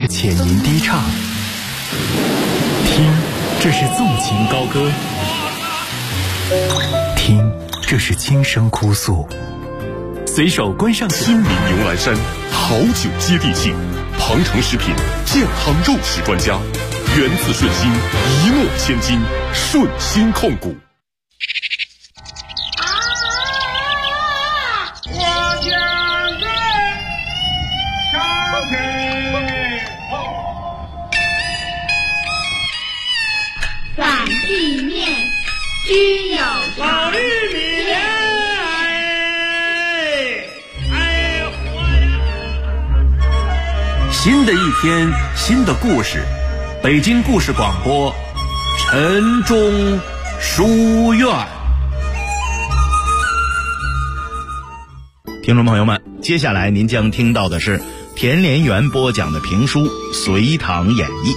浅吟低唱，听，这是纵情高歌；听，这是轻声哭诉。随手关上新民牛栏山好酒接地气，庞城食品健康肉食专家，源自顺心，一诺千金，顺心控股。 反地面须有老玉米， 新的一天，新的故事，北京故事广播，晨钟书院。听众朋友们，接下来您将听到的是田连元播讲的评书《隋唐演义》。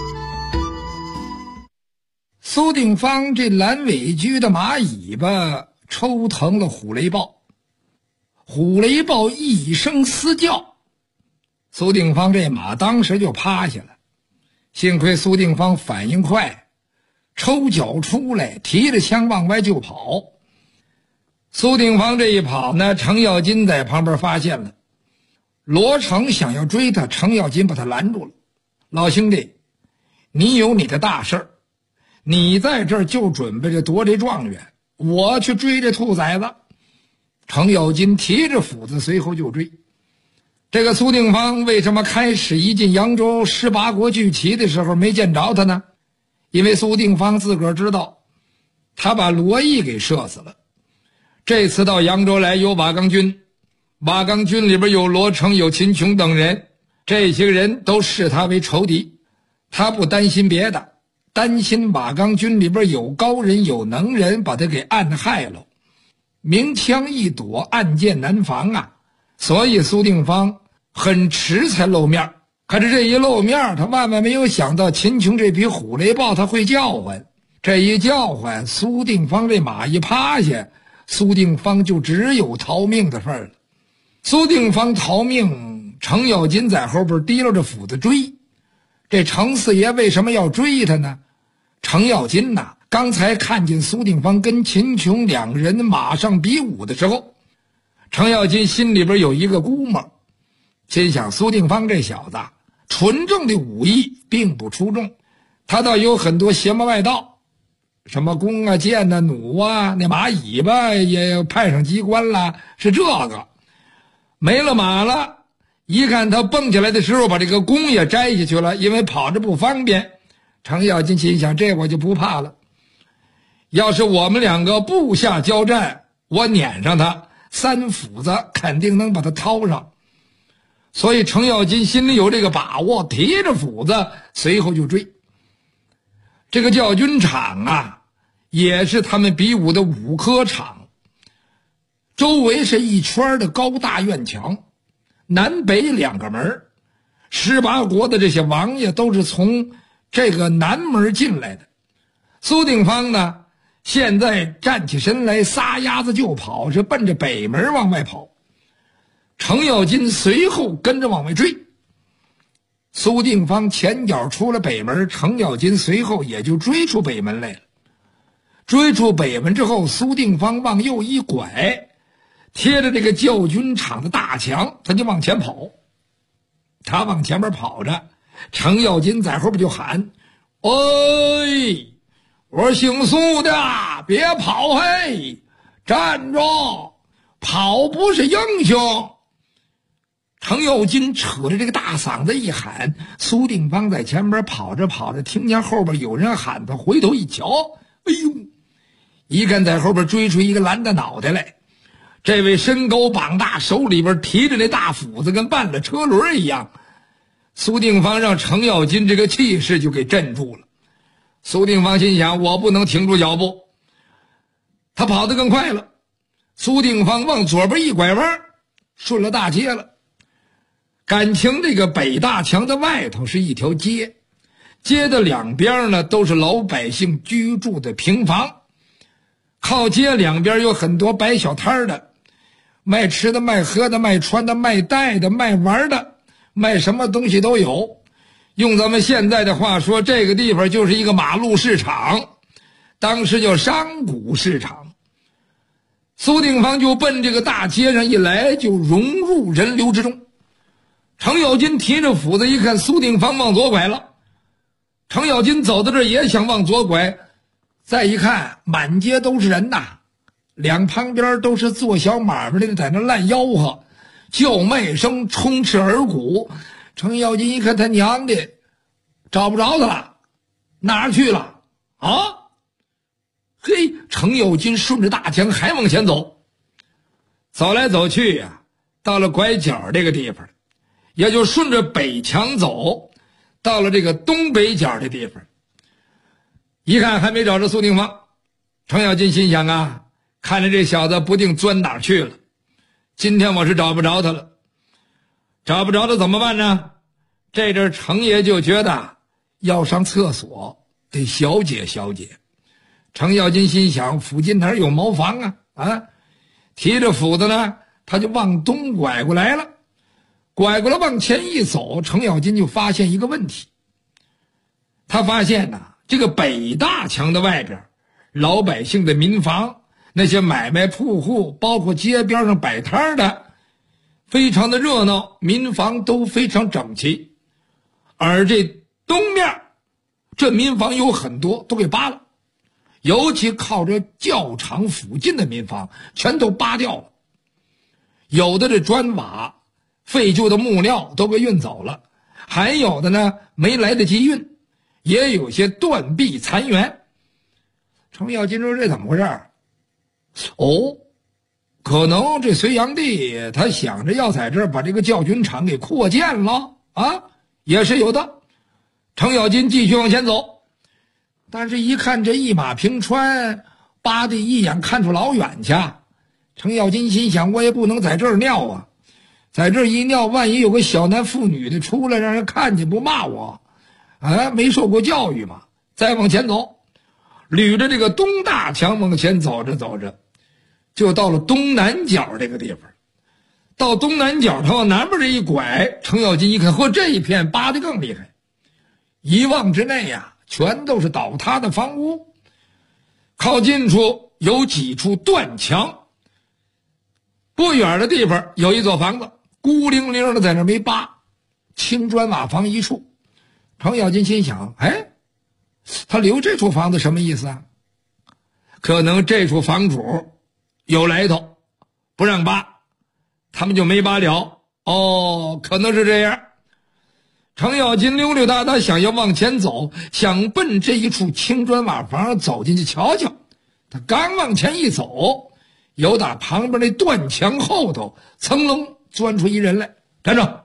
苏定方这蓝尾驹的马尾巴抽疼了虎雷豹，虎雷豹一声嘶叫，苏定方这马当时就趴下了。幸亏苏定方反应快，抽脚出来，提着枪往外就跑。苏定方这一跑呢，程咬金在旁边发现了，罗成想要追他，程咬金把他拦住了。老兄弟，你有你的大事儿，你在这儿就准备着夺这状元，我去追这兔崽子。程咬金提着斧子随后就追。这个苏定方为什么开始一进扬州18国聚齐的时候没见着他呢？因为苏定方自个儿知道，他把罗毅给射死了。这次到扬州来有瓦岗军，瓦岗军里边有罗成，有秦琼等人，这些人都视他为仇敌。他不担心别的，担心瓦岗军里边有高人有能人，把他给暗害了。明枪易躲，暗箭难防啊！所以苏定方很迟才露面。可是这一露面，他万万没有想到秦琼这匹虎雷豹他会叫唤。这一叫唤，苏定方这马一趴下，苏定方就只有逃命的份儿了。苏定方逃命，程咬金在后边提溜着斧子追。这程四爷为什么要追他呢？程咬金呐，刚才看见苏定方跟秦琼两人马上比武的时候，程咬金心里边有一个估摸，心想苏定方这小子纯正的武艺并不出众，他倒有很多邪魔外道，什么弓啊箭啊弩啊，那马尾巴也派上机关了，是这个。没了马了，一看他蹦起来的时候把这个弓也摘下去了，因为跑着不方便。程咬金心想，这我就不怕了，要是我们两个部下交战，我撵上他3斧子肯定能把他掏上。所以程咬金心里有这个把握，提着斧子随后就追。这个教军场啊，也是他们比武的武科场，周围是一圈的高大院墙，南北2个门，18国的这些王爷都是从这个南门进来的。苏定方呢，现在站起身来，撒丫子就跑，是奔着北门往外跑。程咬金随后跟着往外追。苏定方前脚出了北门，程咬金随后也就追出北门来了。追出北门之后，苏定方往右一拐，贴着这个教军场的大墙，他就往前跑。他往前面跑着，程咬金在后边就喊：“哎，我说姓苏的，别跑嘿，站着，跑不是英雄。”程咬金扯着这个大嗓子一喊，苏定方在前边跑着跑着，听见后边有人喊他，回头一瞧，哎呦，一看在后边追出一个蓝的脑袋来。这位身高膀大，手里边提着那大斧子跟绊了车轮一样。苏定方让程咬金这个气势就给镇住了。苏定方心想，我不能停住脚步。他跑得更快了。苏定方往左边一拐弯，顺了大街了。感情这个北大墙的外头是一条街，街的两边呢都是老百姓居住的平房，靠街两边有很多摆小摊的，卖吃的卖喝的卖穿的卖戴的卖玩的，卖什么东西都有。 用咱们现在的话说，这个地方就是一个马路市场，当时叫商贾市场。苏定方就奔这个大街上一来，就融入人流之中。程咬金提着斧子一看，苏定方往左拐了。程咬金走到这儿也想往左拐，再一看满街都是人呐，两旁边都是做小买卖的在那烂吆喝，叫卖声充斥耳鼓。程咬金一看他娘的，找不着他了，哪儿去了啊？嘿，程咬金顺着大墙还往前走，走来走去呀，到了拐角这个地方，也就顺着北墙走，到了这个东北角的地方。一看还没找着苏定方，程咬金心想啊，看着这小子不定钻哪儿去了，今天我是找不着他了。找不着他怎么办呢？这阵程爷就觉得要上厕所，得小解小解。程咬金心想，附近哪有茅房啊？提着斧子呢，他就往东拐过来了。拐过来往前一走，程咬金就发现一个问题。他发现这个北大墙的外边，老百姓的民房，那些买卖铺户，包括街边上摆摊的，非常的热闹，民房都非常整齐。而这东面，这民房有很多都给扒了，尤其靠着教场附近的民房全都扒掉了。有的这砖瓦废旧的木料都给运走了，还有的呢没来得及运，也有些断壁残垣。程咬金说这怎么回事？可能这隋炀帝他想着要在这儿把这个教军场给扩建了啊，也是有的。程咬金继续往前走，但是一看这一马平川，扒的一眼看出老远去。程咬金心想，我也不能在这儿尿啊，在这儿一尿，万一有个小男妇女的出来让人看见不骂我啊，没受过教育嘛。再往前走，捋着这个东大墙往前走着走着，就到了东南角这个地方。到东南角他往南边这一拐，程咬金一看，嚯，这一片扒得更厉害，一望之内全都是倒塌的房屋。靠近处有几处断墙，不远的地方有一座房子，孤零零的在那没扒，青砖瓦房一处。程咬金心想，他留这处房子什么意思啊？可能这处房主有来头，不让扒，他们就没扒了。可能是这样。程咬金溜溜达达想要往前走，想奔这一处青砖瓦房走进去瞧瞧。他刚往前一走，有打旁边那断墙后头噌楞钻出一人来。站住！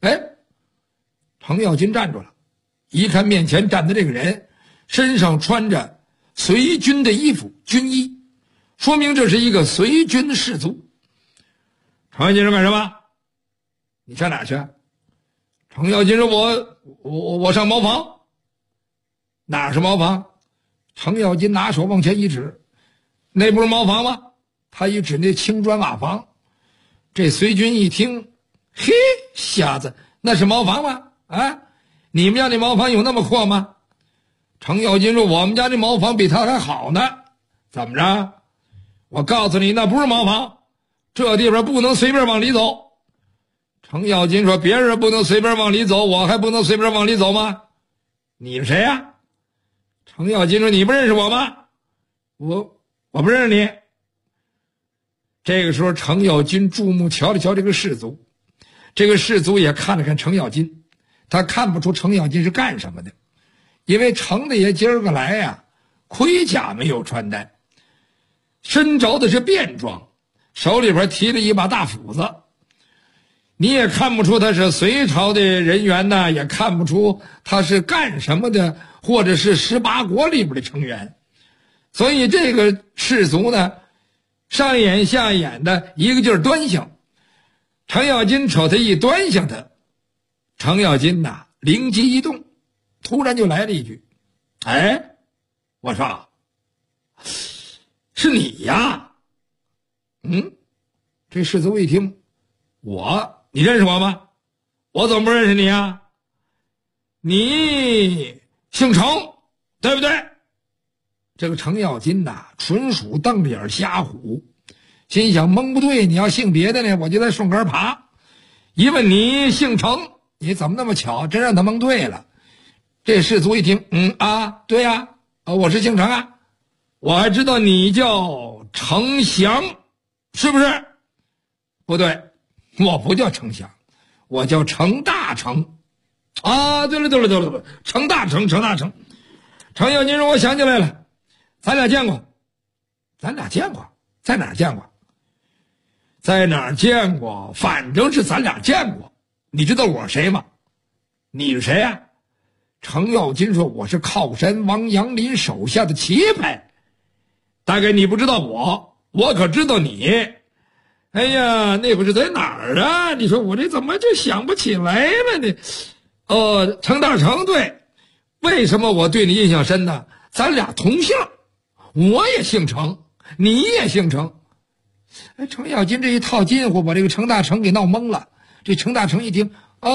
程咬金站住了，一看面前站的这个人身上穿着随军的衣服，军衣，说明这是一个随军士卒。程咬金说干什么？你上哪去？程咬金说我上茅房。哪是茅房？程咬金拿手往前一指，那不是茅房吗？他一指那青砖瓦房。这随军一听，嘿，瞎子，那是茅房吗？你们家那茅房有那么阔吗？程咬金说我们家这茅房比他还好呢。怎么着？我告诉你，那不是茅房，这地方不能随便往里走。程咬金说别人不能随便往里走，我还不能随便往里走吗？你是谁呀？程咬金说你不认识我吗？我不认识你。这个时候程咬金注目瞧了瞧这个士卒，这个士卒也看了看程咬金，他看不出程咬金是干什么的，因为程大爷今儿个来盔甲没有穿戴，身着的是便装，手里边提了一把大斧子。你也看不出他是隋朝的人员呢，也看不出他是干什么的，或者是18国里边的成员。所以这个士卒呢，上眼下眼的，一个劲儿端详。程咬金瞅他一端详他，程咬金灵机一动，突然就来了一句：我说是你呀？这士卒一听，你认识我吗？我怎么不认识你啊？ 你姓程，对不对？这个程咬金呐，纯属瞪着眼瞎唬，心想蒙不对，你要姓别的呢，我就在顺杆爬。一问你姓程，你怎么那么巧，真让他蒙对了。这士卒一听，对呀，我是姓程啊，我还知道你叫程祥，是不是？不对，我不叫程祥，我叫程大成。对了，程大成。程咬金说：“我想起来了，咱俩见过。在哪儿见过？在哪儿见过？反正是咱俩见过。你知道我是谁吗？你是谁啊？”程咬金说：“我是靠山王杨林手下的旗派。大概你不知道我可知道你。哎呀，那会是在哪儿啊？你说我这怎么就想不起来了呢？程大成，对，为什么我对你印象深呢？咱俩同姓，我也姓程，你也姓程。”程咬金这一套近乎，把这个程大成给闹懵了。这程大成一听，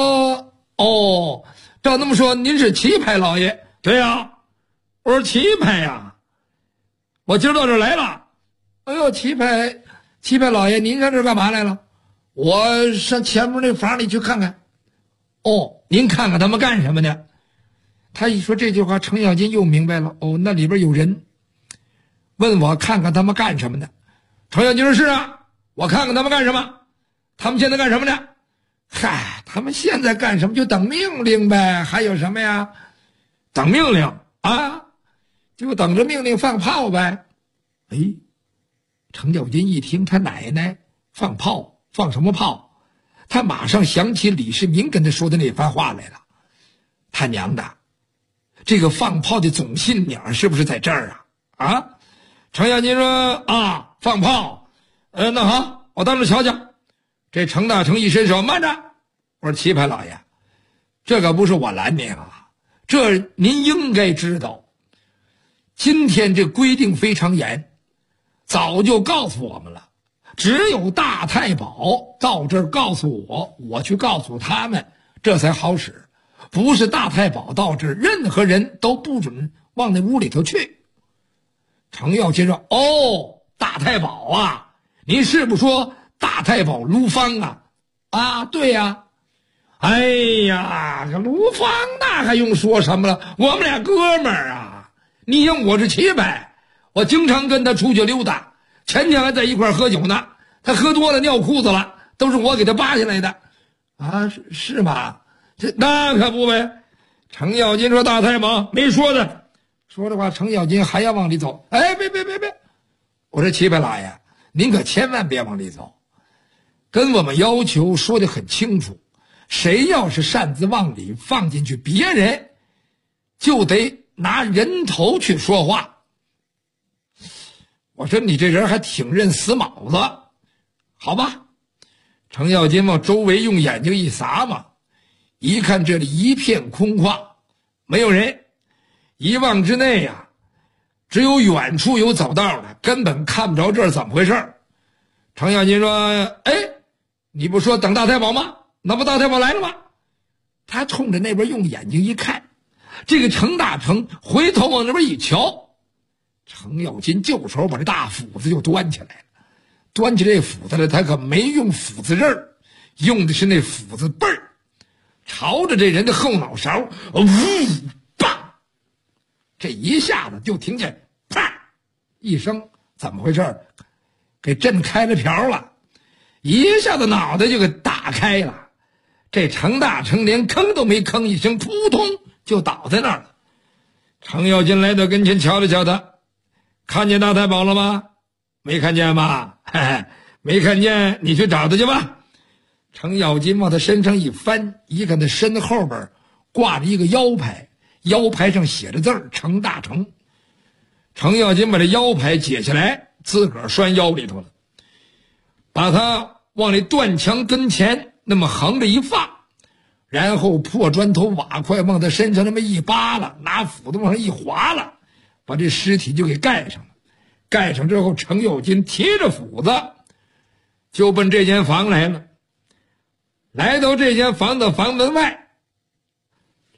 照那么说，您是旗派老爷？对呀，我说旗派呀，我今儿到这儿来了。哎呦，旗派老爷，您上这儿干嘛来了？我上前面那房里去看看。您看看他们干什么呢？他一说这句话，程咬金又明白了。那里边有人，问我看看他们干什么呢？程咬金说：“是啊，我看看他们干什么。他们现在干什么呢？嗨，他们现在干什么？就等命令呗，还有什么呀？等命令啊，就等着命令放炮呗。”程咬金一听他奶奶放炮，放什么炮？他马上想起李世民跟他说的那番话来了。他娘的，这个放炮的总信鸟是不是在这儿啊？程咬金说：“放炮。那好，我到这瞧瞧。”这程大成一伸手：“慢着！”我说：“旗派老爷，这可不是我拦您啊，这您应该知道，今天这规定非常严，早就告诉我们了。只有大太保到这儿告诉我，我去告诉他们，这才好使。不是大太保到这儿，任何人都不准往那屋里头去。”程咬金说：“大太保啊，您是不是说大太保卢芳啊？”“对呀。”“哎呀，这卢芳那还用说什么了？我们俩哥们儿啊！你像我是旗派，我经常跟他出去溜达，前天还在一块儿喝酒呢。他喝多了尿裤子了，都是我给他扒下来的。”“是吗？那可不呗。”程咬金说：“大太保没说的。”说的话，程咬金还要往里走。“别！我说旗派老爷，您可千万别往里走，跟我们要求说的很清楚，谁要是擅自往里放进去别人，就得拿人头去说话。”我说：“你这人还挺认死卯子，好吧？”程咬金往周围用眼睛一撒嘛，一看这里一片空旷，没有人，一望之内只有远处有走道的，根本看不着这是怎么回事。程咬金说：“你不说等大太保吗？那不大太保来了吗？”他冲着那边用眼睛一看，这个程大成回头往那边一瞧，程咬金就手把这大斧子就端起来了。端起这斧子来，他可没用斧子刃儿，用的是那斧子背儿，朝着这人的后脑勺，棒！这一下子就听见啪一声，怎么回事？给震开了瓢了，一下子脑袋就给打开了。这程大成连吭都没吭一声，扑通就倒在那儿了。程咬金来到跟前瞧了瞧他，看见大太保了吗？没看见吧？没看见，你去找他去吧。程咬金往他身上一翻，一看他身后边挂着一个腰牌，腰牌上写着字儿程大成。程咬金把这腰牌解下来，自个儿拴腰里头了，把他往那断墙跟前那么横着一放，然后破砖头瓦块往他身上那么一扒拉，拿斧子往上一划了，把这尸体就给盖上了。盖上之后，程咬金提着斧子就奔这间房来了。来到这间房的房门外，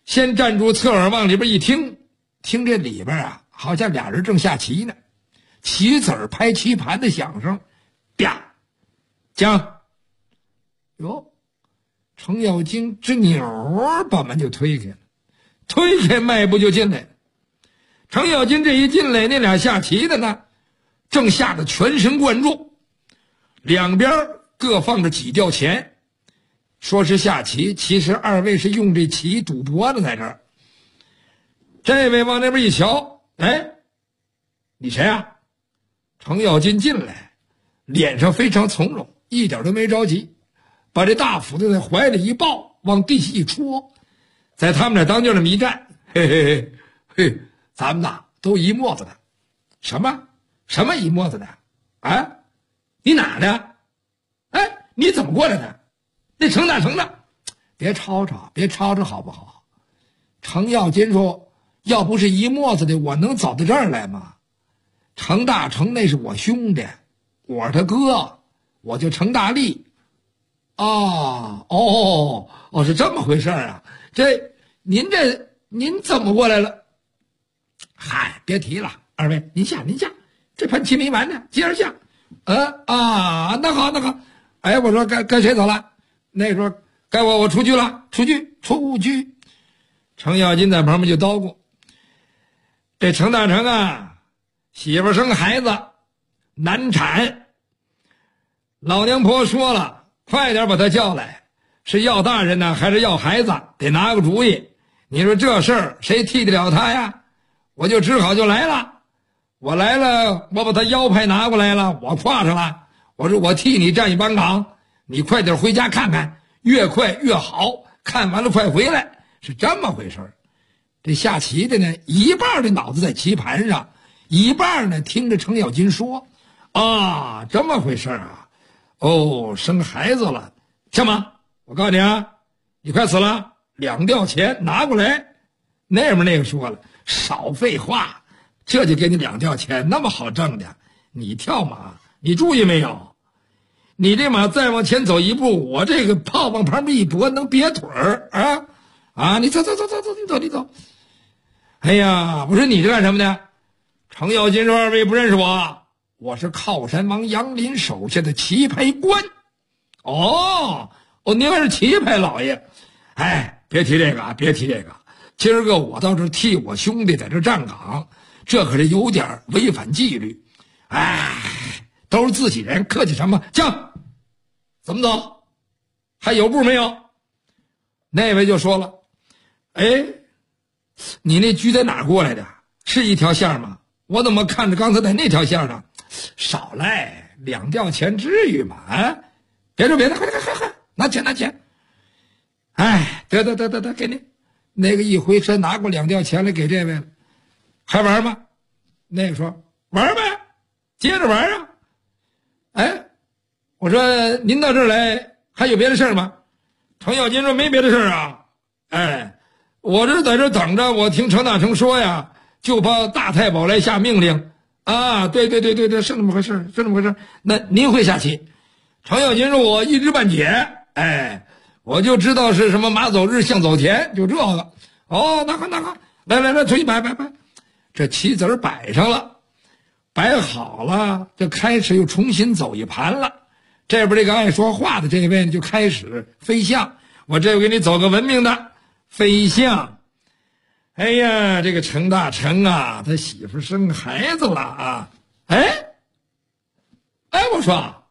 先站住，侧耳往里边一听，听这里边啊，好像俩人正下棋呢，棋子儿拍棋盘的响声，啪，将，哟，程咬金这扭把门就推开了，推开迈步就进来了。程咬金这一进来，那俩下棋的呢，正吓得全神贯注，两边各放着几吊钱。说是下棋，其实二位是用这棋赌博的，在这儿。这位往那边一瞧，哎，你谁啊？程咬金进来，脸上非常从容，一点都没着急，把这大斧子在怀里一抱，往地下一戳，在他们俩当间这么一站，嘿嘿嘿嘿，咱们呐都一墨子的。什么一墨子的？啊，你哪的？哎，你怎么过来的？那程大成呢？别吵吵好不好？程咬金说，要不是一墨子的，我能走到这儿来吗？程大成那是我兄弟，我是他哥，我就程大力。是这么回事啊？您怎么过来了？嗨，别提了，二位您下，这盘棋没完呢，接着下。那好，哎，我说该谁走了？那时候该我出局了，出局。程咬金在旁边就叨咕，这程大成啊，媳妇生孩子难产，老娘婆说了，快点把他叫来，是要大人呢还是要孩子，得拿个主意。你说这事儿谁替得了他呀？我就只好就来了。我来了，我把他腰牌拿过来了，我挎上了。我说我替你站一班岗，你快点回家看看，越快越好，看完了快回来，是这么回事。这下棋的呢，一半的脑子在棋盘上，一半呢听着程咬金说，这么回事啊。生孩子了，什么？我告诉你啊，你快死了，2吊钱拿过来。那边那个说了，少废话，这就给你2吊钱，那么好挣的。你跳马，你注意没有？你这马再往前走一步，我这个炮往旁边一拨，能别腿儿啊！你走，你走。哎呀，我说你这干什么的？程咬金说，二位不认识我是靠山王杨林手下的棋牌官。您还是棋牌老爷？哎，别提这个。今儿个我到这替我兄弟在这站岗，这可是有点违反纪律。哎，都是自己人，客气什么？将，怎么走？还有步没有？那位就说了，哎，你那车在哪儿过来的？是一条线吗？我怎么看着刚才在那条线上？少来，2吊钱至于吗？别的，快，拿钱。哎，得，给你。那个一回身拿过2吊钱来给这位了。还玩吗？那个说玩呗，接着玩啊。哎，我说您到这儿来还有别的事儿吗？程咬金说没别的事儿啊。哎，我这在这等着，我听程大成说呀，就怕大太保来下命令啊。对，是那么回事。那您会下棋？程咬金说我一知半解。哎，我就知道是什么马走日象走田，就这个。那好，来，重新摆。这棋子儿摆上了，摆好了，就开始又重新走一盘了。这边这个爱说话的这位就开始飞象，我这回给你走个文明的飞象。哎呀，这个程大成啊，他媳妇生孩子了啊。哎，我说